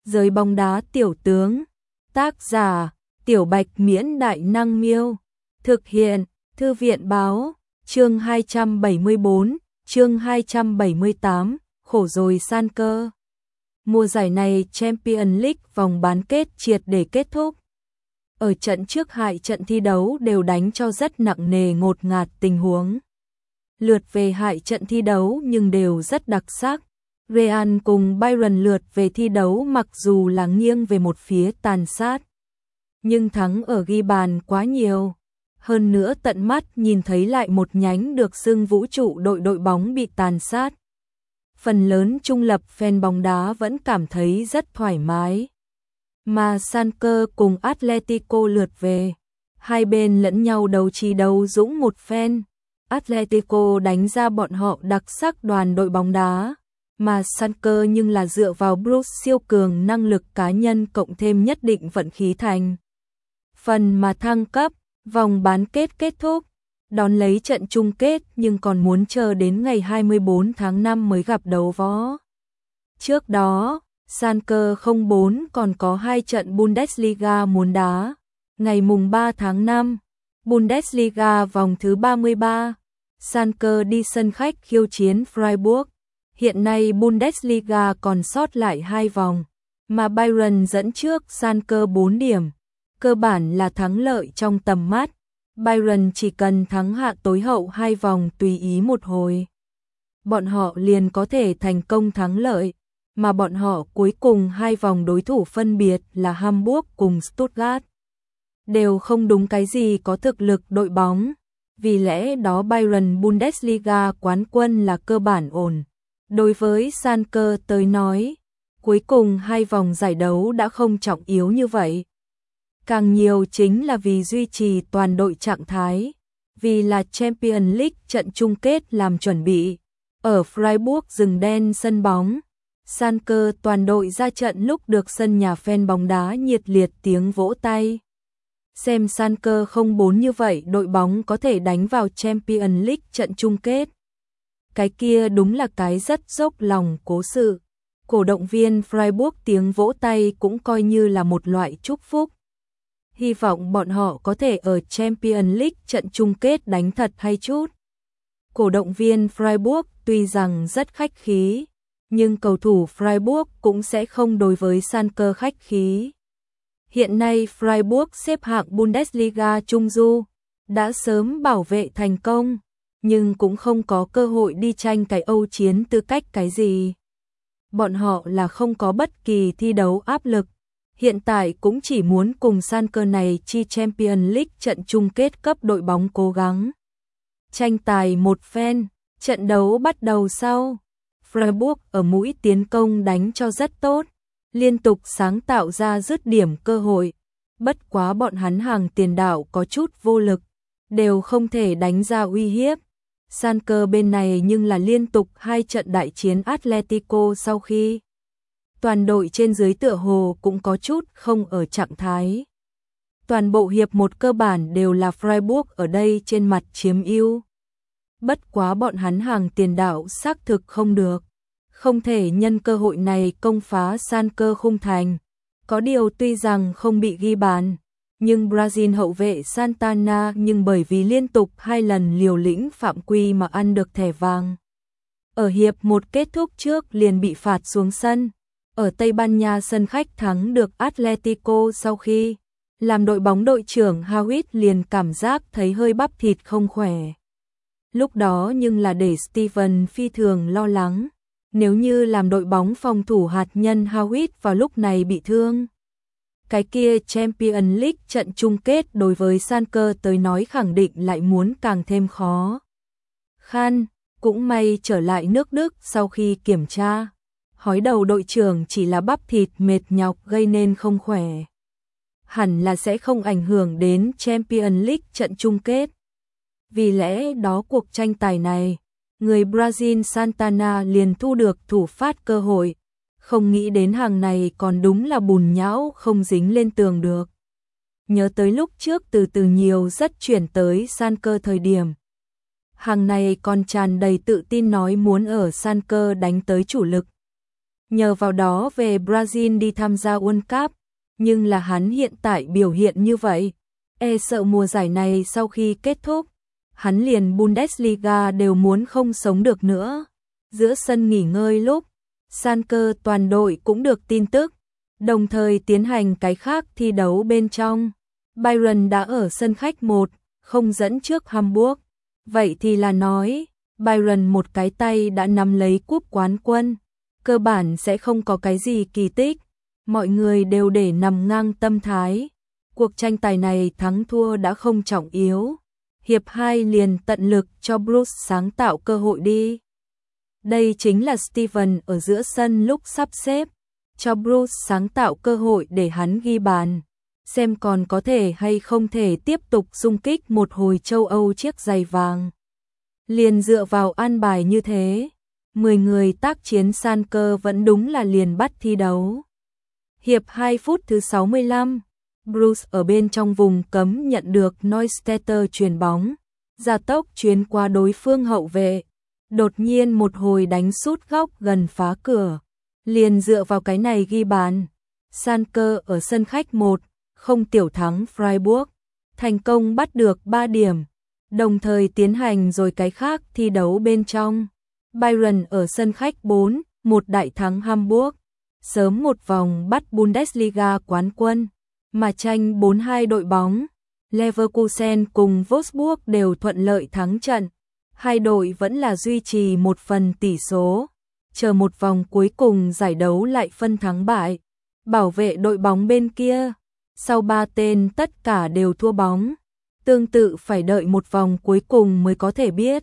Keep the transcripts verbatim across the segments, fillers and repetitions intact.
Giới bóng đá tiểu tướng. Tác giả: Tiểu Bạch Miễn Đại Năng Miêu. Thực hiện: Thư viện báo. Chương hai trăm bảy mươi bốn, chương hai trăm bảy mươi tám, khổ rồi San cơ. Mùa giải này Champions League vòng bán kết triệt để kết thúc. Ở trận trước hai trận thi đấu đều đánh cho rất nặng nề ngột ngạt tình huống. Lượt về hai trận thi đấu nhưng đều rất đặc sắc. Real cùng Bayern lượt về thi đấu mặc dù là nghiêng về một phía tàn sát, nhưng thắng ở ghi bàn quá nhiều. Hơn nữa tận mắt nhìn thấy lại một nhánh được xưng vũ trụ đội đội bóng bị tàn sát. Phần lớn trung lập fan bóng đá vẫn cảm thấy rất thoải mái. Mà San cơ cùng Atletico lượt về, hai bên lẫn nhau đấu trí đấu dũng một phen. Atletico đánh ra bọn họ đặc sắc đoàn đội bóng đá, mà San cơ nhưng là dựa vào Bruce siêu cường năng lực cá nhân cộng thêm nhất định vận khí thành phần mà thăng cấp. Vòng bán kết kết thúc, đón lấy trận chung kết nhưng còn muốn chờ đến ngày hai mươi bốn tháng năm mới gặp đấu võ. Trước đó, San cơ không bốn còn có hai trận Bundesliga muốn đá. Ngày mùng ba tháng năm, Bundesliga vòng thứ ba mươi ba, San cơ đi sân khách khiêu chiến Freiburg. Hiện nay Bundesliga còn sót lại hai vòng, mà Bayern dẫn trước San cơ bốn điểm. Cơ bản là thắng lợi trong tầm mắt. Bayern chỉ cần thắng hạ tối hậu hai vòng tùy ý một hồi, bọn họ liền có thể thành công thắng lợi, mà bọn họ cuối cùng hai vòng đối thủ phân biệt là Hamburg cùng Stuttgart đều không đúng cái gì có thực lực đội bóng. Vì lẽ đó Bayern Bundesliga quán quân là cơ bản ổn. Đối với San cơ tới nói, cuối cùng hai vòng giải đấu đã không trọng yếu như vậy. Càng nhiều chính là vì duy trì toàn đội trạng thái, vì là Champions League trận chung kết làm chuẩn bị. Ở Freiburg rừng đen sân bóng, San cơ toàn đội ra trận lúc được sân nhà fan bóng đá nhiệt liệt tiếng vỗ tay. Xem San cơ không bốn như vậy đội bóng có thể đánh vào Champions League trận chung kết. Cái kia đúng là cái rất dốc lòng cố sự. Cổ động viên Freiburg tiếng vỗ tay cũng coi như là một loại chúc phúc. Hy vọng bọn họ có thể ở Champions League trận chung kết đánh thật hay chút. Cổ động viên Freiburg tuy rằng rất khách khí, nhưng cầu thủ Freiburg cũng sẽ không đối với San cơ khách khí. Hiện nay Freiburg xếp hạng Bundesliga Trung Du, đã sớm bảo vệ thành công, nhưng cũng không có cơ hội đi tranh cái Âu chiến tư cách cái gì. Bọn họ là không có bất kỳ thi đấu áp lực. Hiện tại cũng chỉ muốn cùng San cơ này chi Champions League trận chung kết cấp đội bóng cố gắng tranh tài một phen. Trận đấu bắt đầu sau, Freiburg ở mũi tiến công đánh cho rất tốt, liên tục sáng tạo ra dứt điểm cơ hội. Bất quá bọn hắn hàng tiền đạo có chút vô lực, đều không thể đánh ra uy hiếp. San cơ bên này nhưng là liên tục hai trận đại chiến Atletico sau khi toàn đội trên dưới tựa hồ cũng có chút không ở trạng thái. Toàn bộ hiệp một cơ bản đều là Freiburg ở đây trên mặt chiếm ưu. Bất quá bọn hắn hàng tiền đạo xác thực không được, không thể nhân cơ hội này công phá San cơ khung thành. Có điều tuy rằng không bị ghi bàn, nhưng Brazil hậu vệ Santana nhưng bởi vì liên tục hai lần liều lĩnh phạm quy mà ăn được thẻ vàng. Ở hiệp một kết thúc trước liền bị phạt xuống sân. Ở Tây Ban Nha sân khách thắng được Atletico sau khi làm đội bóng đội trưởng Hawit liền cảm giác thấy hơi bắp thịt không khỏe. Lúc đó nhưng là để Steven phi thường lo lắng, nếu như làm đội bóng phòng thủ hạt nhân Hawit vào lúc này bị thương, cái kia Champions League trận chung kết đối với San cơ tới nói khẳng định lại muốn càng thêm khó khăn. Cũng may trở lại nước Đức sau khi kiểm tra, hói đầu đội trưởng chỉ là bắp thịt mệt nhọc gây nên không khỏe, hẳn là sẽ không ảnh hưởng đến Champions League trận chung kết. Vì lẽ đó cuộc tranh tài này, người Brazil Santana liền thu được thủ phát cơ hội, không nghĩ đến hàng này còn đúng là bùn nhão không dính lên tường được. Nhớ tới lúc trước từ từ nhiều rất chuyển tới San cơ thời điểm, hàng này còn tràn đầy tự tin nói muốn ở San cơ đánh tới chủ lực. nhờ vào đó về Brazil đi tham gia World Cup, nhưng là hắn hiện tại biểu hiện như vậy, e sợ mùa giải này sau khi kết thúc, hắn liền Bundesliga đều muốn không sống được nữa. Giữa sân nghỉ ngơi lúc, Schalke toàn đội cũng được tin tức, đồng thời tiến hành cái khác thi đấu bên trong. Bayern đã ở sân khách một không dẫn trước Hamburg, vậy thì là nói, Bayern một cái tay đã nắm lấy cúp quán quân, cơ bản sẽ không có cái gì kỳ tích, mọi người đều để nằm ngang tâm thái. Cuộc tranh tài này thắng thua đã không trọng yếu, hiệp hai liền tận lực cho Bruce sáng tạo cơ hội đi. Đây chính là Steven ở giữa sân lúc sắp xếp, cho Bruce sáng tạo cơ hội để hắn ghi bàn, xem còn có thể hay không thể tiếp tục xung kích một hồi châu Âu chiếc giày vàng. Liền dựa vào an bài như thế, mười người tác chiến Schalke vẫn đúng là liền bắt thi đấu. Hiệp hai phút thứ sáu mươi lăm, Bruce ở bên trong vùng cấm nhận được Neustädter chuyền bóng, gia tốc chuyền qua đối phương hậu vệ, đột nhiên một hồi đánh sút góc gần phá cửa, liền dựa vào cái này ghi bàn. Schalke ở sân khách một không tiểu thắng Freiburg, thành công bắt được ba điểm, đồng thời tiến hành rồi cái khác thi đấu bên trong. Bayern ở sân khách bốn một đại thắng Hamburg, sớm một vòng bắt Bundesliga quán quân, mà tranh bốn hai đội bóng. Leverkusen cùng Wolfsburg đều thuận lợi thắng trận, hai đội vẫn là duy trì một phần tỷ số, chờ một vòng cuối cùng giải đấu lại phân thắng bại. Bảo vệ đội bóng bên kia, sau ba tên tất cả đều thua bóng, tương tự phải đợi một vòng cuối cùng mới có thể biết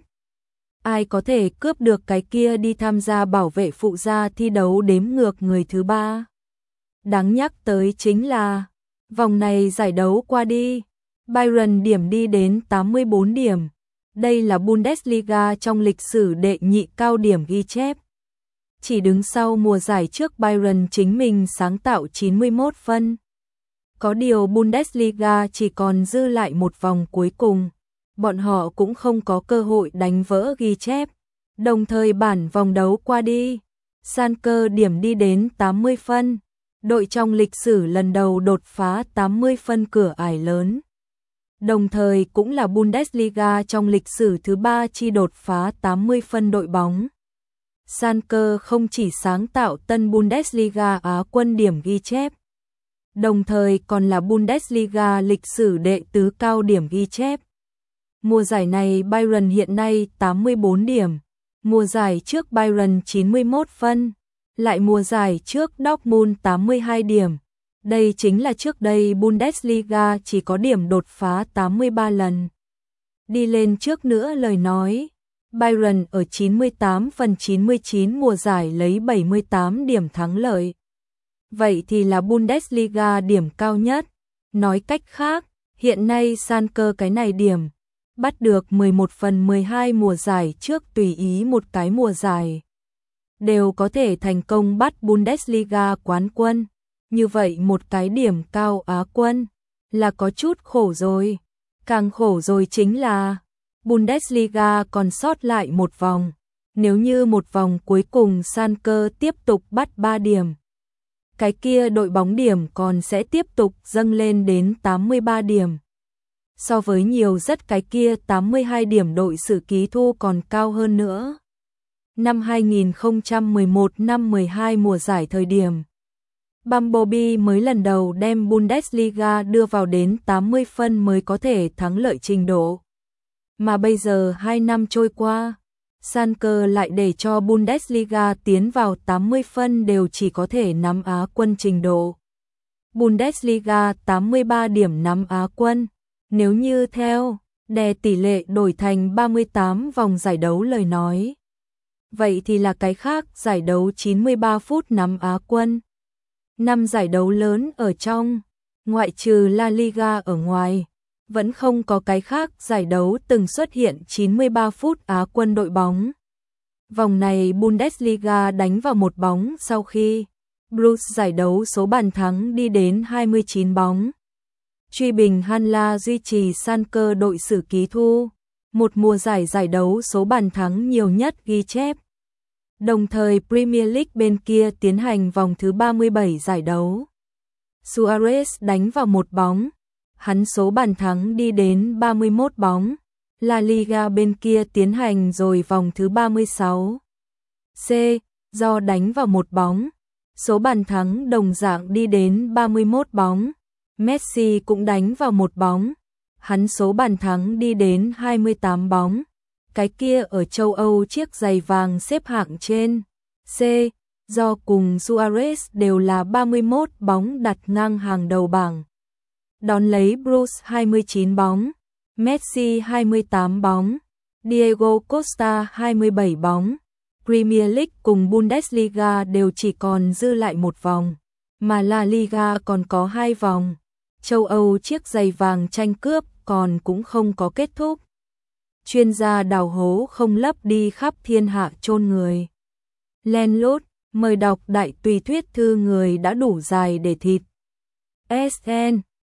ai có thể cướp được cái kia đi tham gia bảo vệ phụ gia thi đấu đếm ngược người thứ ba. Đáng nhắc tới chính là, vòng này giải đấu qua đi, Bayern điểm đi đến tám mươi bốn điểm, đây là Bundesliga trong lịch sử đệ nhị cao điểm ghi chép. Chỉ đứng sau mùa giải trước Bayern chính mình sáng tạo chín mươi mốt phân. Có điều Bundesliga chỉ còn dư lại một vòng cuối cùng, bọn họ cũng không có cơ hội đánh vỡ ghi chép. Đồng thời bản vòng đấu qua đi, Schalke điểm đi đến tám mươi phân, đội trong lịch sử lần đầu đột phá tám mươi phân cửa ải lớn. Đồng thời cũng là Bundesliga trong lịch sử thứ ba chi đột phá tám mươi phân đội bóng. Schalke không chỉ sáng tạo tân Bundesliga Á quân điểm ghi chép, đồng thời còn là Bundesliga lịch sử đệ tứ cao điểm ghi chép. Mùa giải này Bayern hiện nay tám mươi bốn điểm, mùa giải trước Bayern chín mươi mốt phân, lại mùa giải trước Dortmund tám mươi hai điểm. Đây chính là trước đây Bundesliga chỉ có điểm đột phá tám mươi ba lần. Đi lên trước nữa lời nói, Bayern ở chín mươi tám phần chín mươi chín mùa giải lấy bảy mươi tám điểm thắng lợi. Vậy thì là Bundesliga điểm cao nhất. Nói cách khác, hiện nay Schalke cái này điểm, bắt được mười một phần mười hai mùa giải trước tùy ý một cái mùa giải, đều có thể thành công bắt Bundesliga quán quân. Như vậy một cái điểm cao Á quân là có chút khổ rồi. Càng khổ rồi chính là Bundesliga còn sót lại một vòng. Nếu như một vòng cuối cùng Schalke tiếp tục bắt ba điểm, cái kia đội bóng điểm còn sẽ tiếp tục dâng lên đến tám mươi ba điểm. So với nhiều rất cái kia tám mươi hai điểm đội Sử Ký Thu còn cao hơn nữa. Năm hai nghìn không trăm mười một năm mười hai mùa giải thời điểm, Bumblebee mới lần đầu đem Bundesliga đưa vào đến tám mươi phân mới có thể thắng lợi trình độ. Mà bây giờ hai năm trôi qua, Schalke lại để cho Bundesliga tiến vào tám mươi phân đều chỉ có thể nắm Á quân trình độ. Bundesliga tám mươi ba điểm nắm Á quân, nếu như theo đè tỷ lệ đổi thành ba mươi tám vòng giải đấu lời nói, vậy thì là cái khác giải đấu chín mươi ba phút nắm Á quân. Năm giải đấu lớn ở trong, ngoại trừ La Liga ở ngoài, vẫn không có cái khác giải đấu từng xuất hiện chín mươi ba phút Á quân đội bóng. Vòng này Bundesliga đánh vào một bóng sau khi Bruce giải đấu số bàn thắng đi đến hai mươi chín bóng. Truy bình Hanla duy trì Schalke đội Sử Ký Thu, một mùa giải giải đấu số bàn thắng nhiều nhất ghi chép. Đồng thời Premier League bên kia tiến hành vòng thứ ba mươi bảy giải đấu. Suarez đánh vào một bóng, hắn số bàn thắng đi đến ba mươi mốt bóng. La Liga bên kia tiến hành rồi vòng thứ ba mươi sáu. C. Do đánh vào một bóng, số bàn thắng đồng dạng đi đến ba mươi mốt bóng. Messi cũng đánh vào một bóng, hắn số bàn thắng đi đến hai mươi tám bóng. Cái kia ở châu Âu chiếc giày vàng xếp hạng trên. C. Do cùng Suarez đều là ba mươi mốt bóng đặt ngang hàng đầu bảng. Đón lấy Bruce hai mươi chín bóng, Messi hai mươi tám bóng, Diego Costa hai mươi bảy bóng. Premier League cùng Bundesliga đều chỉ còn dư lại một vòng, mà La Liga còn có hai vòng. Châu Âu chiếc giày vàng tranh cướp còn cũng không có kết thúc. Chuyên gia đào hố không lấp đi khắp thiên hạ chôn người. Len lút, mời đọc đại tùy thuyết thư người đã đủ dài để thịt. ét en